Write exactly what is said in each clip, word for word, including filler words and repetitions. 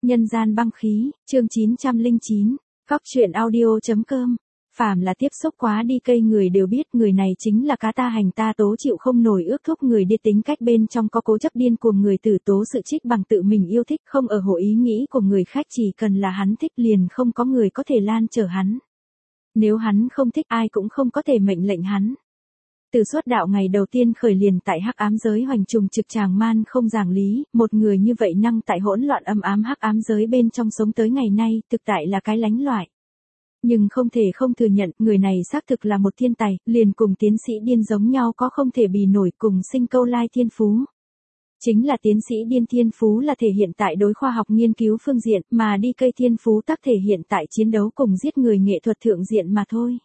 Nhân gian băng khí, chương chín trăm lẻ chín, Cóc truyện audio chấm com. Phàm là tiếp xúc quá đi cây người đều biết người này chính là cá ta hành ta tố chịu không nổi ước thúc người đi tính cách bên trong có cố chấp điên cuồng người tử tố sự trích bằng tự mình yêu thích không ở hộ ý nghĩ của người khác chỉ cần là hắn thích liền không có người có thể lan trở hắn. Nếu hắn không thích ai cũng không có thể mệnh lệnh hắn. Từ xuất đạo ngày đầu tiên khởi liền tại hắc ám giới hoành trùng trực tràng man không giảng lý, một người như vậy năng tại hỗn loạn âm ám hắc ám giới bên trong sống tới ngày nay, thực tại là cái lánh loại. Nhưng không thể không thừa nhận, người này xác thực là một thiên tài, liền cùng tiến sĩ điên giống nhau có không thể bì nổi cùng sinh câu lai thiên phú. Chính là tiến sĩ điên thiên phú là thể hiện tại đối khoa học nghiên cứu phương diện, mà đi cây thiên phú tác thể hiện tại chiến đấu cùng giết người nghệ thuật thượng diện mà thôi.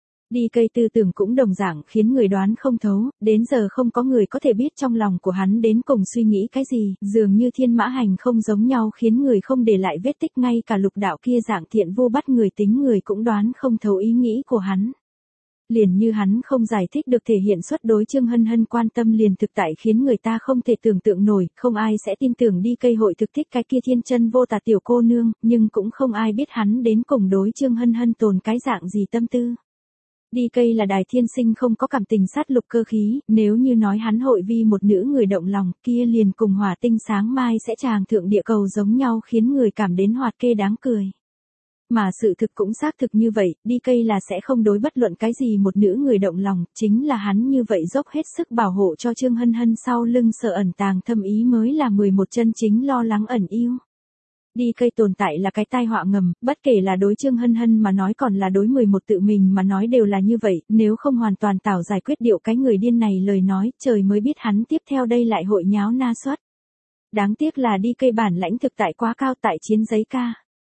Đi cây tư tưởng cũng đồng dạng khiến người đoán không thấu, đến giờ không có người có thể biết trong lòng của hắn đến cùng suy nghĩ cái gì, dường như thiên mã hành không giống nhau khiến người không để lại vết tích ngay cả lục đạo kia dạng thiện vô bắt người tính người cũng đoán không thấu ý nghĩ của hắn. Liền như hắn không giải thích được thể hiện xuất đối Trương Hân Hân quan tâm liền thực tại khiến người ta không thể tưởng tượng nổi, không ai sẽ tin tưởng đi cây hội thực thích cái kia thiên chân vô tà tiểu cô nương, nhưng cũng không ai biết hắn đến cùng đối Trương Hân Hân tồn cái dạng gì tâm tư. Đi cây là đài thiên sinh không có cảm tình sát lục cơ khí, nếu như nói hắn hội vi một nữ người động lòng, kia liền cùng hỏa tinh sáng mai sẽ tràng thượng địa cầu giống nhau khiến người cảm đến hoạt kê đáng cười. Mà sự thực cũng xác thực như vậy, đi cây là sẽ không đối bất luận cái gì một nữ người động lòng, chính là hắn như vậy dốc hết sức bảo hộ cho Trương Hân Hân sau lưng sợ ẩn tàng thâm ý mới là mười một chân chính lo lắng ẩn yêu. Đi cây tồn tại là cái tai họa ngầm, bất kể là đối Trương Hân Hân mà nói còn là đối mười một tự mình mà nói đều là như vậy, nếu không hoàn toàn tảo giải quyết điệu cái người điên này lời nói, trời mới biết hắn tiếp theo đây lại hội nháo na suất. Đáng tiếc là đi cây bản lãnh thực tại quá cao tại chiến giấy ca.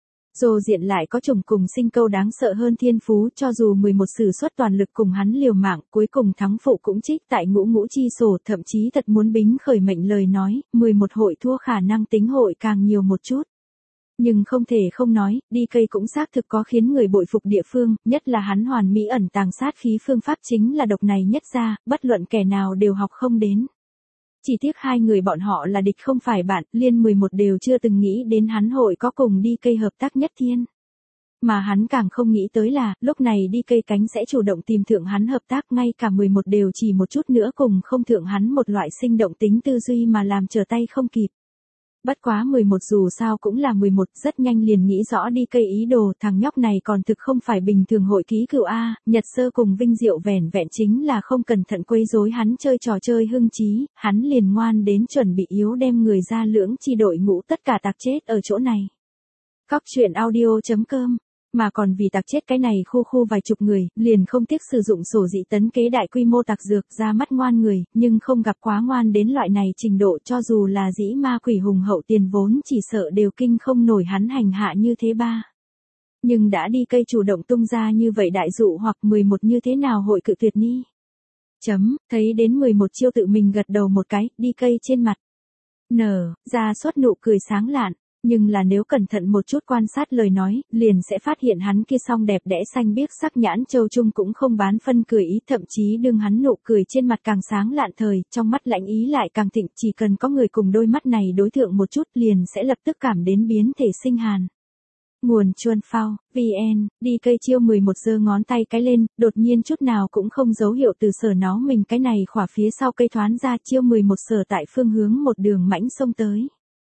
Dồ diện lại có chủng cùng sinh câu đáng sợ hơn thiên phú cho dù mười một sử xuất toàn lực cùng hắn liều mạng cuối cùng thắng phụ cũng trích tại ngũ ngũ chi sổ thậm chí thật muốn bính khởi mệnh lời nói, mười một hội thua khả năng tính hội càng nhiều một chút. Nhưng không thể không nói, đi cây cũng xác thực có khiến người bội phục địa phương, nhất là hắn hoàn mỹ ẩn tàng sát khí phương pháp chính là độc này nhất ra, bất luận kẻ nào đều học không đến. Chỉ tiếc hai người bọn họ là địch không phải bạn, liên mười một đều chưa từng nghĩ đến hắn hội có cùng đi cây hợp tác nhất thiên. Mà hắn càng không nghĩ tới là, lúc này đi cây cánh sẽ chủ động tìm thượng hắn hợp tác ngay cả mười một đều chỉ một chút nữa cùng không thượng hắn một loại sinh động tính tư duy mà làm trở tay không kịp. Bất quá mười một dù sao cũng là mười một, rất nhanh liền nghĩ rõ đi cây ý đồ, thằng nhóc này còn thực không phải bình thường hội ký cựu A, Nhật Sơ cùng Vinh Diệu vẻn vẹn chính là không cẩn thận quấy rối hắn chơi trò chơi hưng trí, hắn liền ngoan đến chuẩn bị yếu đem người ra lưỡng chi đội ngũ tất cả tạc chết ở chỗ này. Cóc truyện audio chấm com. Mà còn vì tạc chết cái này khu khu vài chục người, liền không tiếc sử dụng sổ dị tấn kế đại quy mô tạc dược ra mắt ngoan người, nhưng không gặp quá ngoan đến loại này trình độ cho dù là dĩ ma quỷ hùng hậu tiền vốn chỉ sợ đều kinh không nổi hắn hành hạ như thế ba. Nhưng đã đi cây chủ động tung ra như vậy đại dụ hoặc mười một như thế nào hội cự tuyệt ni. Chấm, thấy đến mười một chiêu tự mình gật đầu một cái, đi cây trên mặt. Nở, ra suốt nụ cười sáng lạn. Nhưng là nếu cẩn thận một chút quan sát lời nói, liền sẽ phát hiện hắn kia song đẹp đẽ xanh biếc sắc nhãn châu trung cũng không bán phân cười ý, thậm chí đương hắn nụ cười trên mặt càng sáng lạn thời, trong mắt lãnh ý lại càng thịnh, chỉ cần có người cùng đôi mắt này đối tượng một chút liền sẽ lập tức cảm đến biến thể sinh hàn. Nguồn Chuan Phao, vn, đi cây chiêu mười một giơ ngón tay cái lên, đột nhiên chút nào cũng không dấu hiệu từ sở nó mình cái này khỏa phía sau cây thoán ra chiêu mười một sở tại phương hướng một đường mãnh xông tới.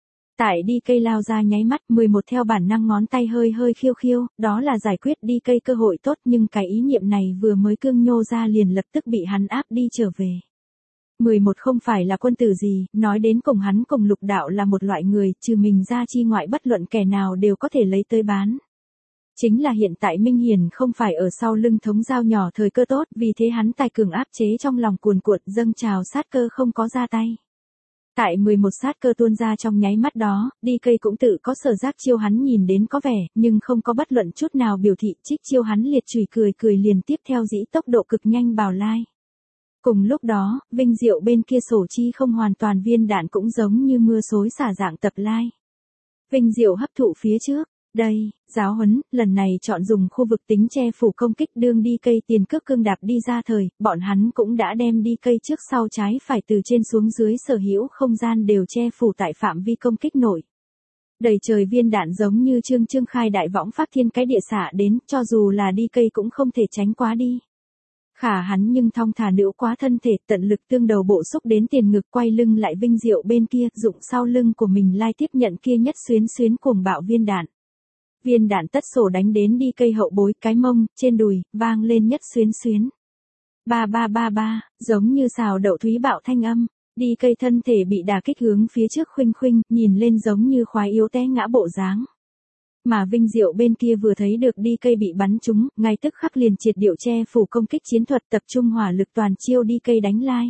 Tại đi cây lao ra nháy mắt, mười một theo bản năng ngón tay hơi hơi khiêu khiêu, đó là giải quyết đi cây cơ hội tốt nhưng cái ý niệm này vừa mới cương nhô ra liền lập tức bị hắn áp đi trở về. mười một không phải là quân tử gì, nói đến cùng hắn cùng lục đạo là một loại người, trừ mình ra chi ngoại bất luận kẻ nào đều có thể lấy tới bán. Chính là hiện tại Minh Hiền không phải ở sau lưng thống dao nhỏ thời cơ tốt, vì thế hắn tài cường áp chế trong lòng cuồn cuộn dâng trào sát cơ không có ra tay. Tại mười một sát cơ tuôn ra trong nháy mắt đó, đi cây cũng tự có sở giác chiêu hắn nhìn đến có vẻ, nhưng không có bất luận chút nào biểu thị trích chiêu hắn liệt chùy cười cười liền tiếp theo dĩ tốc độ cực nhanh bào lai. Cùng lúc đó, Vinh Diệu bên kia sổ chi không hoàn toàn viên đạn cũng giống như mưa xối xả dạng tập lai. Vinh Diệu hấp thụ phía trước. Đây, giáo huấn, lần này chọn dùng khu vực tính che phủ công kích đương đi cây tiền cước cương đạp đi ra thời, bọn hắn cũng đã đem đi cây trước sau trái phải từ trên xuống dưới sở hữu không gian đều che phủ tại phạm vi công kích nội. Đầy trời viên đạn giống như trương trương khai đại võng pháp thiên cái địa xả đến, cho dù là đi cây cũng không thể tránh quá đi. Khả hắn nhưng thong thả nữ quá thân thể, tận lực tương đầu bộ xúc đến tiền ngực, quay lưng lại Vinh Diệu bên kia, dụng sau lưng của mình lai tiếp nhận kia nhất xuyến xuyến cuồng bạo viên đạn. Viên đạn tất sổ đánh đến đi cây hậu bối, cái mông, trên đùi, vang lên nhất xuyến xuyến. Ba ba ba ba, giống như xào đậu thúy bạo thanh âm, đi cây thân thể bị đả kích hướng phía trước khuynh khuynh, nhìn lên giống như khoái yếu té ngã bộ dáng. Mà Vinh Diệu bên kia vừa thấy được đi cây bị bắn trúng, ngay tức khắc liền triệt điệu che phủ công kích chiến thuật, tập trung hỏa lực toàn chiêu đi cây đánh lai.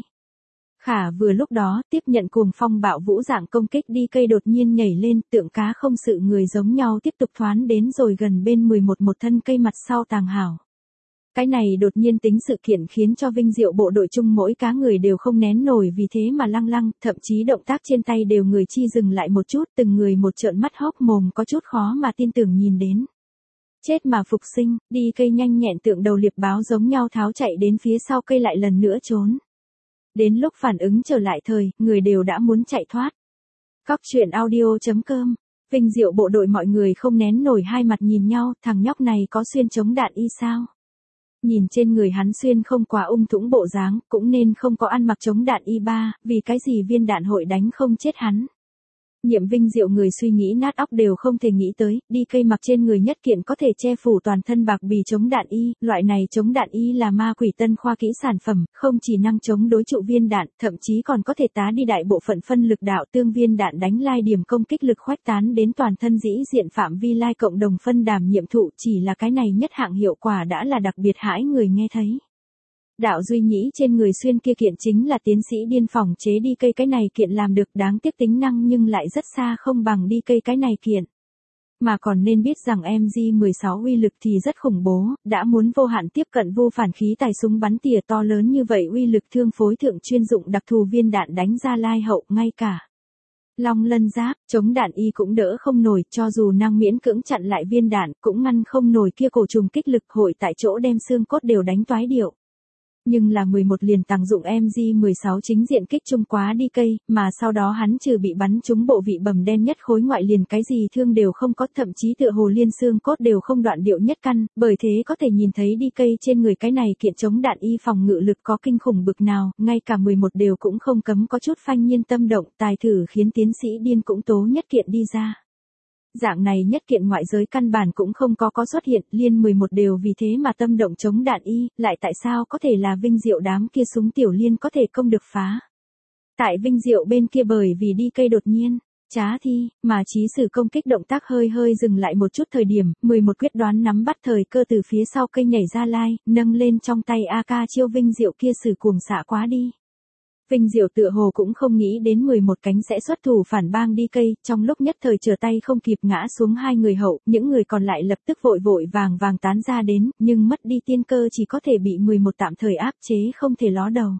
Khả vừa lúc đó, tiếp nhận cuồng phong bạo vũ dạng công kích đi cây đột nhiên nhảy lên, tượng cá không sự người giống nhau tiếp tục thoán đến rồi gần bên mười một một thân cây mặt sau tàng hảo. Cái này đột nhiên tính sự kiện khiến cho Vinh Diệu bộ đội chung mỗi cá người đều không nén nổi, vì thế mà lăng lăng, thậm chí động tác trên tay đều người chi dừng lại một chút, từng người một trợn mắt hốc mồm, có chút khó mà tin tưởng nhìn đến. Chết mà phục sinh, đi cây nhanh nhẹn tượng đầu liệp báo giống nhau tháo chạy đến phía sau cây lại lần nữa trốn. Đến lúc phản ứng trở lại thời, người đều đã muốn chạy thoát. Cóc truyện audio chấm com. Vinh Diệu bộ đội mọi người không nén nổi hai mặt nhìn nhau, thằng nhóc này có xuyên chống đạn y sao? Nhìn trên người hắn xuyên không quá ung thũng bộ dáng, cũng nên không có ăn mặc chống đạn y ba, vì cái gì viên đạn hội đánh không chết hắn. Nhiệm Vinh Diệu người suy nghĩ nát óc đều không thể nghĩ tới, đi cây mặc trên người nhất kiện có thể che phủ toàn thân bạc bì chống đạn y, loại này chống đạn y là ma quỷ tân khoa kỹ sản phẩm, không chỉ năng chống đối trụ viên đạn, thậm chí còn có thể tá đi đại bộ phận phân lực đạo tương viên đạn đánh lai điểm công kích lực khuếch tán đến toàn thân dĩ diện phạm vi lai cộng đồng phân đảm nhiệm thụ, chỉ là cái này nhất hạng hiệu quả đã là đặc biệt hãi người nghe thấy. Đạo Duy Nhĩ trên người xuyên kia kiện chính là tiến sĩ điên phòng chế đi cây cái này kiện làm được, đáng tiếc tính năng nhưng lại rất xa không bằng đi cây cái này kiện. Mà còn nên biết rằng em G mười sáu uy lực thì rất khủng bố, đã muốn vô hạn tiếp cận vô phản khí tài súng bắn tỉa to lớn như vậy, uy lực thương phối thượng chuyên dụng đặc thù viên đạn đánh ra lai hậu, ngay cả long lân giáp, chống đạn y cũng đỡ không nổi, cho dù năng miễn cưỡng chặn lại viên đạn, cũng ngăn không nổi kia cổ trùng kích lực hội tại chỗ đem xương cốt đều đánh toái điệu. Nhưng là mười một liền tàng dụng em G mười sáu chính diện kích trung quá đi cây, mà sau đó hắn trừ bị bắn trúng bộ vị bầm đen nhất khối ngoại liền cái gì thương đều không có, thậm chí tựa hồ liên xương cốt đều không đoạn điệu nhất căn, bởi thế có thể nhìn thấy đi cây trên người cái này kiện chống đạn y phòng ngự lực có kinh khủng bực nào, ngay cả mười một đều cũng không cấm có chút phanh nhiên tâm động, tài thử khiến tiến sĩ điên cũng tố nhất kiện đi ra. Dạng này nhất kiện ngoại giới căn bản cũng không có có xuất hiện, liên mười một đều vì thế mà tâm động chống đạn y, lại tại sao có thể là Vinh Diệu đám kia súng tiểu liên có thể công được phá. Tại Vinh Diệu bên kia bởi vì đi cây đột nhiên, trá thi, mà chí sử công kích động tác hơi hơi dừng lại một chút thời điểm, mười một quyết đoán nắm bắt thời cơ từ phía sau cây nhảy ra lai, nâng lên trong tay a ca chiêu Vinh Diệu kia sử cuồng xạ quá đi. Vinh Diệu tựa hồ cũng không nghĩ đến mười một cánh sẽ xuất thủ phản bang đi cây, trong lúc nhất thời trở tay không kịp ngã xuống hai người hậu, những người còn lại lập tức vội vội vàng vàng tán ra đến, nhưng mất đi tiên cơ chỉ có thể bị mười một tạm thời áp chế không thể ló đầu.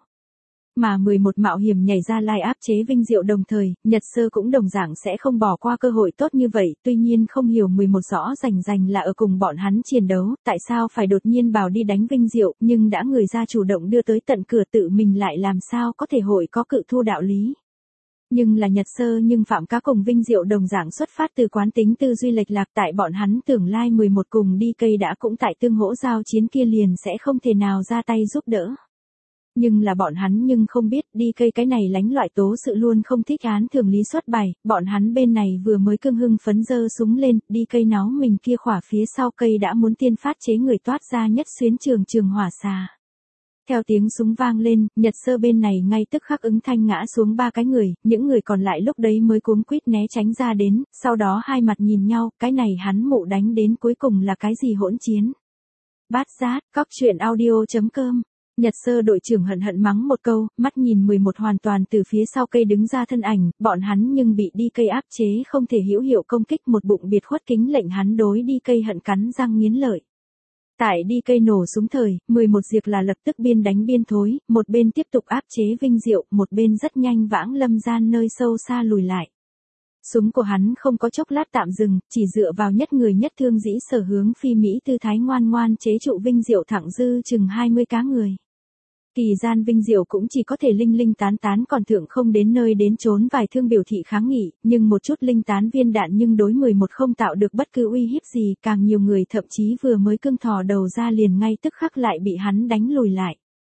Mà mười một mạo hiểm nhảy ra lai áp chế Vinh Diệu đồng thời, Nhật Sơ cũng đồng dạng sẽ không bỏ qua cơ hội tốt như vậy, tuy nhiên không hiểu mười một rõ rành rành là ở cùng bọn hắn chiến đấu, tại sao phải đột nhiên bảo đi đánh Vinh Diệu, nhưng đã người ra chủ động đưa tới tận cửa tự mình lại làm sao có thể hội có cự thu đạo lý. Nhưng là Nhật Sơ nhưng Phạm Cá cùng Vinh Diệu đồng dạng xuất phát từ quán tính tư duy lệch lạc, tại bọn hắn tưởng lai mười một cùng đi cây đã cũng tại tương hỗ giao chiến kia liền sẽ không thể nào ra tay giúp đỡ. Nhưng là bọn hắn nhưng không biết đi cây cái này lánh loại tố sự luôn không thích án thường lý xuất bài, bọn hắn bên này vừa mới cưng hưng phấn dơ súng lên, đi cây náo mình kia khỏa phía sau cây đã muốn tiên phát chế người toát ra nhất xuyến trường trường hỏa xà. Theo tiếng súng vang lên, Nhật Sơ bên này ngay tức khắc ứng thanh ngã xuống ba cái người, những người còn lại lúc đấy mới cuống quýt né tránh ra đến, sau đó hai mặt nhìn nhau, cái này hắn mụ đánh đến cuối cùng là cái gì hỗn chiến. Bát giác, cóc truyện audio chấm com. Nhật Sơ đội trưởng hận hận mắng một câu, mắt nhìn mười một hoàn toàn từ phía sau cây đứng ra thân ảnh, bọn hắn nhưng bị đi cây áp chế không thể hữu hiệu công kích, một bụng biệt khuất kính lệnh hắn đối đi cây hận cắn răng nghiến lợi. Tại đi cây nổ súng thời, mười một diệt là lập tức biên đánh biên thối, một bên tiếp tục áp chế Vinh Diệu, một bên rất nhanh vãng lâm gian nơi sâu xa lùi lại. Súng của hắn không có chốc lát tạm dừng, chỉ dựa vào nhất người nhất thương dĩ sở hướng phi Mỹ tư thái ngoan ngoan chế trụ Vinh Diệu thẳng dư chừng hai mươi cá người. Kỳ gian Vinh Diệu cũng chỉ có thể linh linh tán tán còn thượng không đến nơi đến chốn vài thương biểu thị kháng nghị, nhưng một chút linh tán viên đạn nhưng đối mười một không tạo được bất cứ uy hiếp gì, càng nhiều người thậm chí vừa mới cưng thò đầu ra liền ngay tức khắc lại bị hắn đánh lùi lại.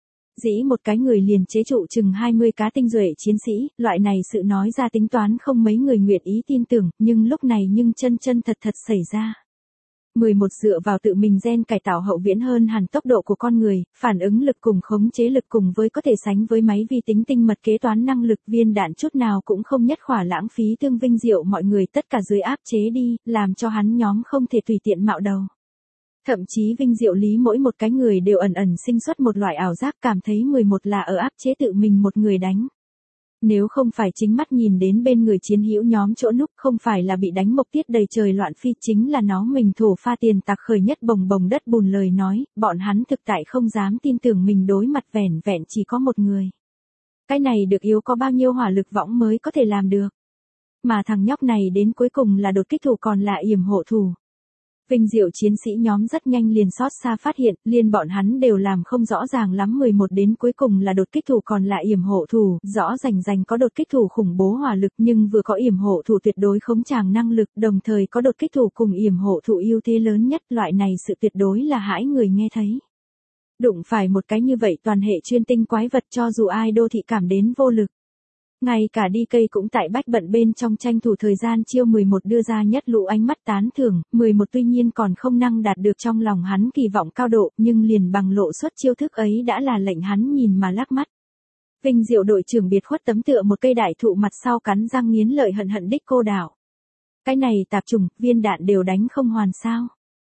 Dĩ một cái người liền chế trụ chừng hai mươi cá tinh duệ chiến sĩ, loại này sự nói ra tính toán không mấy người nguyện ý tin tưởng, nhưng lúc này nhưng chân chân thật thật xảy ra. mười một dựa vào tự mình gen cải tạo hậu viễn hơn hẳn tốc độ của con người, phản ứng lực cùng khống chế lực cùng với có thể sánh với máy vi tính tinh mật kế toán năng lực, viên đạn chút nào cũng không nhất khỏa lãng phí thương Vinh Diệu mọi người tất cả dưới áp chế đi, làm cho hắn nhóm không thể tùy tiện mạo đầu. Thậm chí Vinh Diệu lý mỗi một cái người đều ẩn ẩn sinh xuất một loại ảo giác cảm thấy mười một là ở áp chế tự mình một người đánh. Nếu không phải chính mắt nhìn đến bên người chiến hữu nhóm chỗ núp, không phải là bị đánh mộc tiết đầy trời loạn phi, chính là nó mình thổ pha tiền tặc khởi nhất bồng bồng đất bùn lời nói, bọn hắn thực tại không dám tin tưởng mình đối mặt vẻn vẹn chỉ có một người. Cái này được yếu có bao nhiêu hỏa lực võng mới có thể làm được. Mà thằng nhóc này đến cuối cùng là đột kích thủ còn là yểm hộ thủ. Vinh Diệu chiến sĩ nhóm rất nhanh liền xót xa phát hiện, liên bọn hắn đều làm không rõ ràng lắm mười một đến cuối cùng là đột kích thủ còn là yểm hộ thủ, rõ rành rành có đột kích thủ khủng bố hỏa lực nhưng vừa có yểm hộ thủ tuyệt đối khống tràng năng lực, đồng thời có đột kích thủ cùng yểm hộ thủ ưu thế lớn nhất, loại này sự tuyệt đối là hãi người nghe thấy. Đụng phải một cái như vậy toàn hệ chuyên tinh quái vật cho dù ai đô thị cảm đến vô lực. Ngay cả đi cây cũng tại bách bận bên trong tranh thủ thời gian chiêu mười một đưa ra nhất lũ ánh mắt tán thưởng, mười một tuy nhiên còn không năng đạt được trong lòng hắn kỳ vọng cao độ, nhưng liền bằng lộ xuất chiêu thức ấy đã là lệnh hắn nhìn mà lắc mắt. Vinh Diệu đội trưởng biệt khuất tấm tựa một cây đại thụ mặt sau cắn răng nghiến lợi hận hận đích cô đảo. Cái này tạp trùng, viên đạn đều đánh không hoàn sao.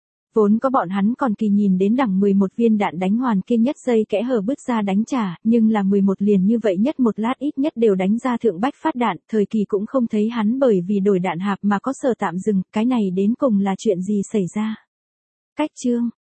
Vốn có bọn hắn còn kỳ nhìn đến đẳng mười một viên đạn đánh hoàn kia nhất giây kẽ hở bứt ra đánh trả, nhưng là mười một liền như vậy nhất một lát ít nhất đều đánh ra thượng bách phát đạn, thời kỳ cũng không thấy hắn bởi vì đổi đạn hạp mà có sở tạm dừng, cái này đến cùng là chuyện gì xảy ra. Cách chương